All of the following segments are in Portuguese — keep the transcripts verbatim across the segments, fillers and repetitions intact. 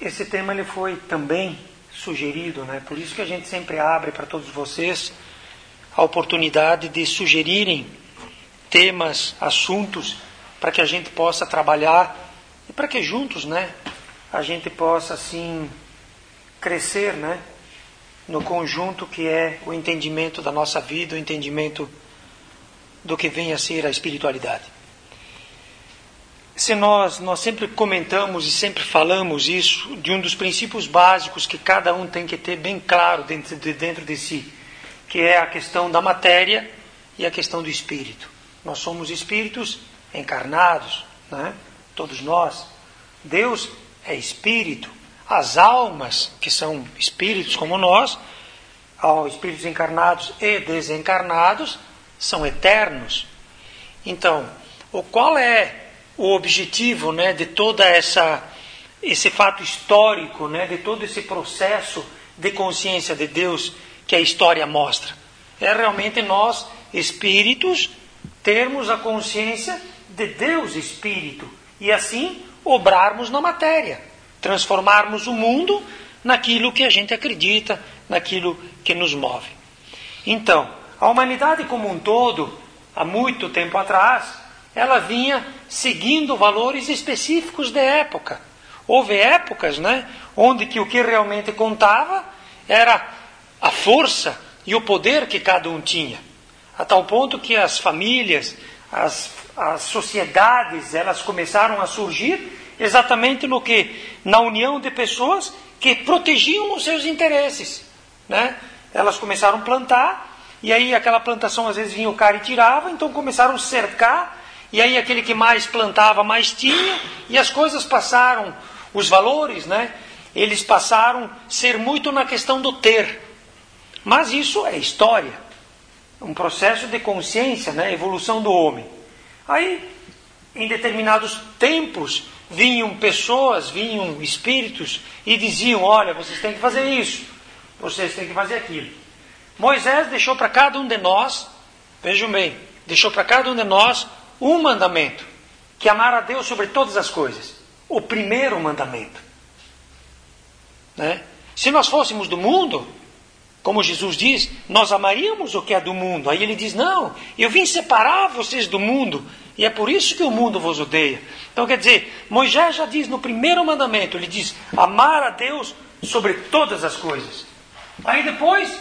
esse tema ele foi também sugerido, né? Por isso que a gente sempre abre para todos vocês a oportunidade de sugerirem temas, assuntos, para que a gente possa trabalhar e para que juntos, né, a gente possa assim crescer, né, no conjunto que é o entendimento da nossa vida, o entendimento do que vem a ser a espiritualidade. Se nós, nós sempre comentamos e sempre falamos isso, de um dos princípios básicos que cada um tem que ter bem claro dentro de, dentro de si, que é a questão da matéria e a questão do espírito. Nós somos espíritos encarnados, né? Todos nós. Deus é espírito. As almas, que são espíritos como nós, espíritos encarnados e desencarnados, são eternos. Então, o qual é o objetivo, né, de toda essa esse fato histórico, né, de todo esse processo de consciência de Deus que a história mostra? É realmente nós, espíritos, termos a consciência de Deus Espírito e assim obrarmos na matéria, transformarmos o mundo naquilo que a gente acredita, naquilo que nos move. Então, a humanidade como um todo, há muito tempo atrás, ela vinha seguindo valores específicos da época. Houve épocas, né, onde que o que realmente contava era a força e o poder que cada um tinha. A tal ponto que as famílias, as, as sociedades, elas começaram a surgir exatamente no que? Na união de pessoas que protegiam os seus interesses, né? Elas começaram a plantar, e aí aquela plantação às vezes vinha o cara e tirava, então começaram a cercar, e aí aquele que mais plantava, mais tinha, e as coisas passaram, os valores, né? Eles passaram a ser muito na questão do ter. Mas isso é história, um processo de consciência, né? Evolução do homem. Aí, em determinados tempos, vinham pessoas, vinham espíritos e diziam: olha, vocês têm que fazer isso, vocês têm que fazer aquilo. Moisés deixou para cada um de nós, vejam bem, deixou para cada um de nós um mandamento, que é amar a Deus sobre todas as coisas. O primeiro mandamento. Né? Se nós fôssemos do mundo, como Jesus diz, nós amaríamos o que é do mundo. Aí ele diz: não, eu vim separar vocês do mundo, e é por isso que o mundo vos odeia. Então quer dizer, Moisés já diz no primeiro mandamento, ele diz: amar a Deus sobre todas as coisas. Aí depois,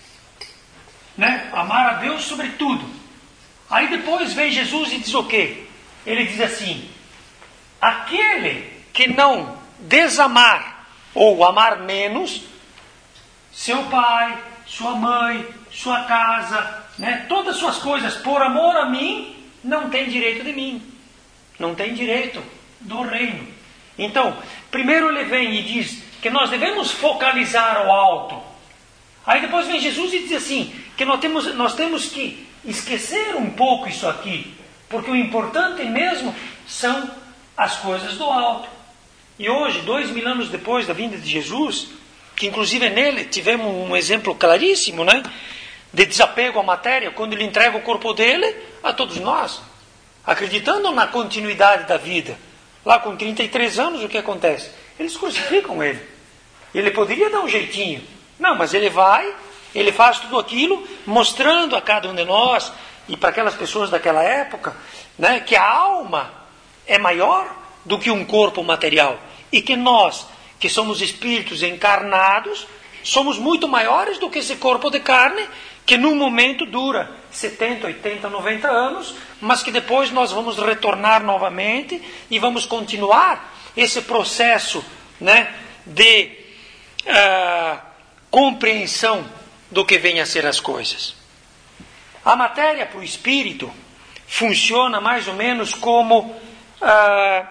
né, amar a Deus sobre tudo. Aí depois vem Jesus e diz o quê? Ele diz assim: aquele que não desamar ou amar menos seu pai, sua mãe, sua casa, né, todas as suas coisas, por amor a mim, não tem direito de mim. Não tem direito do reino. Então, primeiro ele vem e diz que nós devemos focalizar o alto. Aí depois vem Jesus e diz assim, que nós temos, nós temos que esquecer um pouco isso aqui, porque o importante mesmo são as coisas do alto. E hoje, dois mil anos depois da vinda de Jesus, que inclusive nele tivemos um exemplo claríssimo, né, de desapego à matéria, quando ele entrega o corpo dele a todos nós, acreditando na continuidade da vida. Lá com trinta e três anos, o que acontece? Eles crucificam ele. Ele poderia dar um jeitinho. Não, mas ele vai, ele faz tudo aquilo, mostrando a cada um de nós, e para aquelas pessoas daquela época, né, que a alma é maior do que um corpo material. E que nós, que somos espíritos encarnados, somos muito maiores do que esse corpo de carne, que num momento dura setenta, oitenta, noventa anos, mas que depois nós vamos retornar novamente e vamos continuar esse processo, né, de uh, compreensão do que vem a ser as coisas. A matéria para o espírito funciona mais ou menos como uh,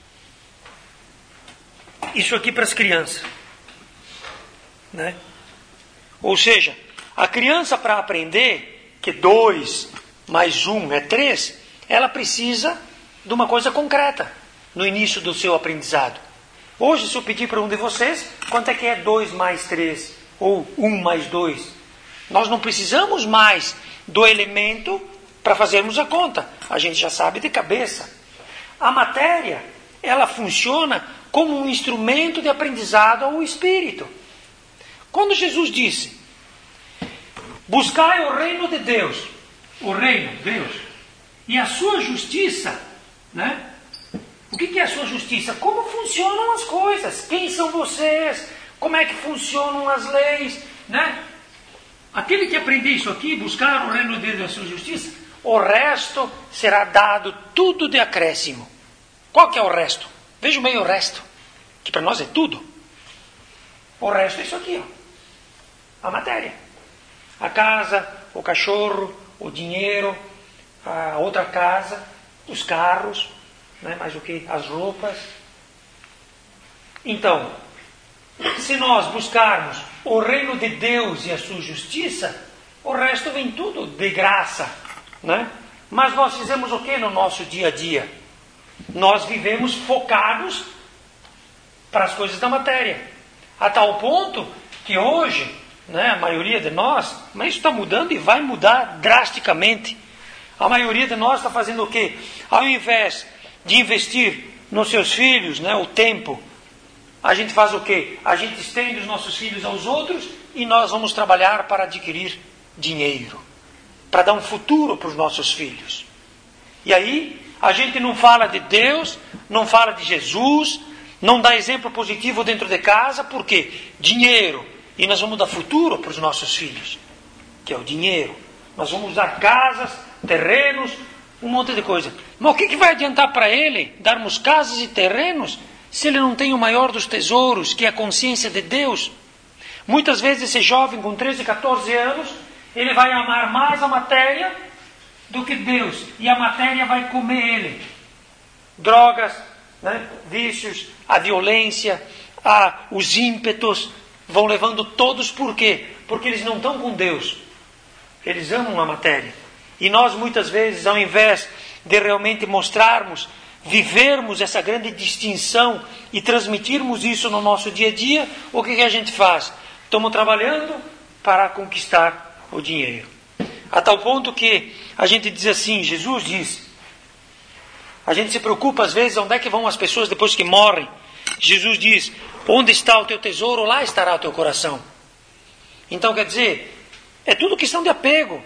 isso aqui para as crianças, né? Ou seja, a criança, para aprender que dois mais um é três, ela precisa de uma coisa concreta no início do seu aprendizado. Hoje, se eu pedir para um de vocês, quanto é que é dois mais três? Ou um mais dois? Nós não precisamos mais do elemento para fazermos a conta. A gente já sabe de cabeça. A matéria, ela funciona como um instrumento de aprendizado ao Espírito. Quando Jesus disse, buscai o reino de Deus, o reino de Deus, e a sua justiça, né? O que é a sua justiça? Como funcionam as coisas? Quem são vocês? Como é que funcionam as leis? Né? Aquele que aprender isso aqui, buscar o reino de Deus e a sua justiça, o resto será dado tudo de acréscimo. Qual que é o resto? Veja bem o resto, que para nós é tudo. O resto é isso aqui, ó. A matéria. A casa, o cachorro, o dinheiro, a outra casa, os carros, né? Mais o que? As roupas. Então, se nós buscarmos o reino de Deus e a sua justiça, o resto vem tudo de graça, né? Mas nós fizemos o que no nosso dia a dia? Nós vivemos focados para as coisas da matéria, a tal ponto que hoje, né, a maioria de nós, mas isso está mudando e vai mudar drasticamente. A maioria de nós está fazendo o quê? Ao invés de investir nos seus filhos, né, o tempo, a gente faz o quê? A gente estende os nossos filhos aos outros e nós vamos trabalhar para adquirir dinheiro, para dar um futuro para os nossos filhos. E aí, a gente não fala de Deus, não fala de Jesus, não dá exemplo positivo dentro de casa, por quê? Dinheiro. E nós vamos dar futuro para os nossos filhos, que é o dinheiro. Nós vamos dar casas, terrenos, um monte de coisa. Mas o que, que vai adiantar para ele darmos casas e terrenos se ele não tem o maior dos tesouros, que é a consciência de Deus? Muitas vezes esse jovem com treze, catorze anos, ele vai amar mais a matéria do que Deus. E a matéria vai comer ele. Drogas, né? Vícios, a violência, a, os ímpetos vão levando todos. Por quê? Porque eles não estão com Deus. Eles amam a matéria. E nós muitas vezes, ao invés de realmente mostrarmos, vivermos essa grande distinção e transmitirmos isso no nosso dia a dia, o que, que a gente faz? Estamos trabalhando para conquistar o dinheiro. A tal ponto que a gente diz assim, Jesus diz, a gente se preocupa às vezes onde é que vão as pessoas depois que morrem. Jesus diz, onde está o teu tesouro, lá estará o teu coração. Então quer dizer, é tudo questão de apego.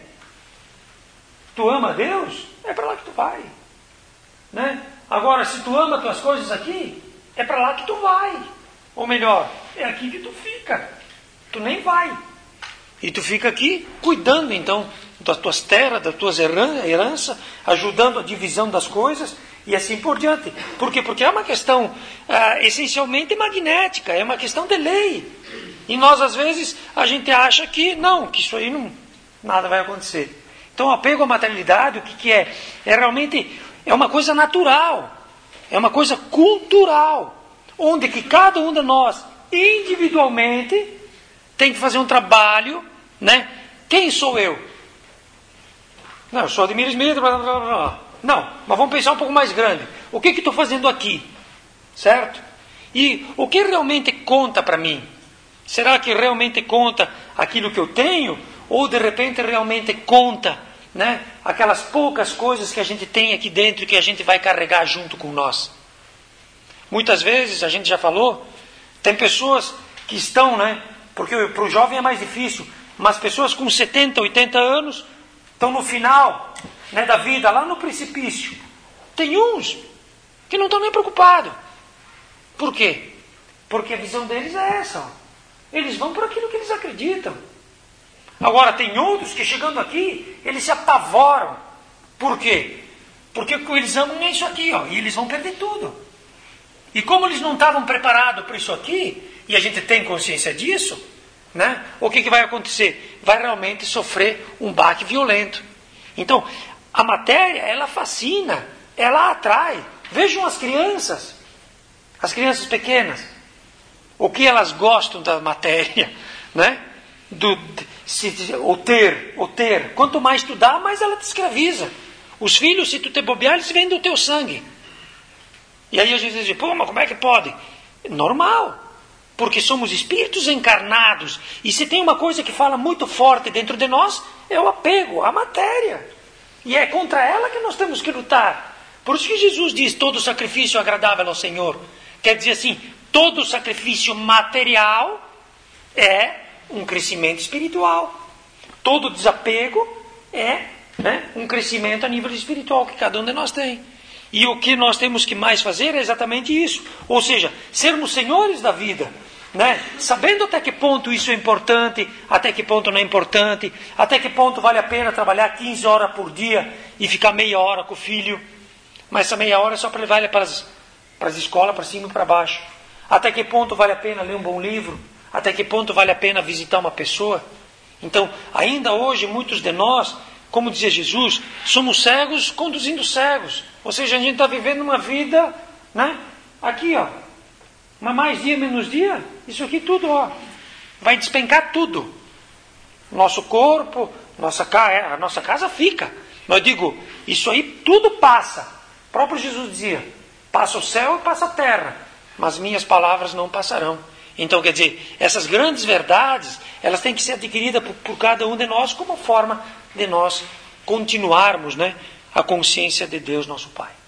Tu ama Deus? É para lá que tu vai. Né? Agora, se tu ama as tuas coisas aqui, é para lá que tu vai. Ou melhor, é aqui que tu fica. Tu nem vai. E tu fica aqui cuidando então das tuas terras, das tuas heranças, ajudando a divisão das coisas e assim por diante. Por quê? Porque é uma questão ah, essencialmente magnética, é uma questão de lei. E nós às vezes a gente acha que não, que isso aí não, nada vai acontecer. Então o apego à materialidade, o que, que é? É realmente é uma coisa natural, é uma coisa cultural, onde que cada um de nós individualmente tem que fazer um trabalho, né? Quem sou eu? Não, eu sou Ademir Smith, blá, blá, blá. Não, mas vamos pensar um pouco mais grande. O que que estou fazendo aqui? Certo? E o que realmente conta para mim? Será que realmente conta aquilo que eu tenho? Ou de repente realmente conta, né, aquelas poucas coisas que a gente tem aqui dentro e que a gente vai carregar junto com nós? Muitas vezes, a gente já falou, tem pessoas que estão, né, porque para o jovem é mais difícil, mas pessoas com setenta, oitenta anos estão no final, né, da vida, lá no precipício. Tem uns que não estão nem preocupados. Por quê? Porque a visão deles é essa. Ó. Eles vão por aquilo que eles acreditam. Agora, tem outros que chegando aqui, eles se apavoram. Por quê? Porque o que eles amam é isso aqui, ó, e eles vão perder tudo. E como eles não estavam preparados para isso aqui, e a gente tem consciência disso, né, o que, que vai acontecer? Vai realmente sofrer um baque violento. Então, a matéria, ela fascina, ela atrai. Vejam as crianças, as crianças pequenas, o que elas gostam da matéria, né? Do, se, o ter, o ter. Quanto mais tu dá, mais ela te escraviza. Os filhos, se tu te bobear, eles vendem o teu sangue. E aí a gente diz, pô, mas como é que pode? Normal, porque somos espíritos encarnados. E se tem uma coisa que fala muito forte dentro de nós, é o apego à matéria. E é contra ela que nós temos que lutar. Por isso que Jesus diz, todo sacrifício é agradável ao Senhor. Quer dizer assim, todo sacrifício material é um crescimento espiritual. Todo desapego é, né, um crescimento a nível espiritual que cada um de nós tem. E o que nós temos que mais fazer é exatamente isso. Ou seja, sermos senhores da vida, né? Sabendo até que ponto isso é importante, até que ponto não é importante, até que ponto vale a pena trabalhar quinze horas por dia e ficar meia hora com o filho. Mas essa meia hora é só para levar ele para as, para as escolas, para cima e para baixo. Até que ponto vale a pena ler um bom livro? Até que ponto vale a pena visitar uma pessoa? Então, ainda hoje, muitos de nós, como dizia Jesus, somos cegos conduzindo cegos. Ou seja, a gente está vivendo uma vida, né? Aqui, ó. Mas mais dia, menos dia, isso aqui tudo, ó. Vai despencar tudo. Nosso corpo, nossa, a nossa casa fica. Mas eu digo, isso aí tudo passa. O próprio Jesus dizia, passa o céu e passa a terra, mas minhas palavras não passarão. Então, quer dizer, essas grandes verdades, elas têm que ser adquiridas por, por cada um de nós como forma de nós continuarmos, né, a consciência de Deus, nosso Pai.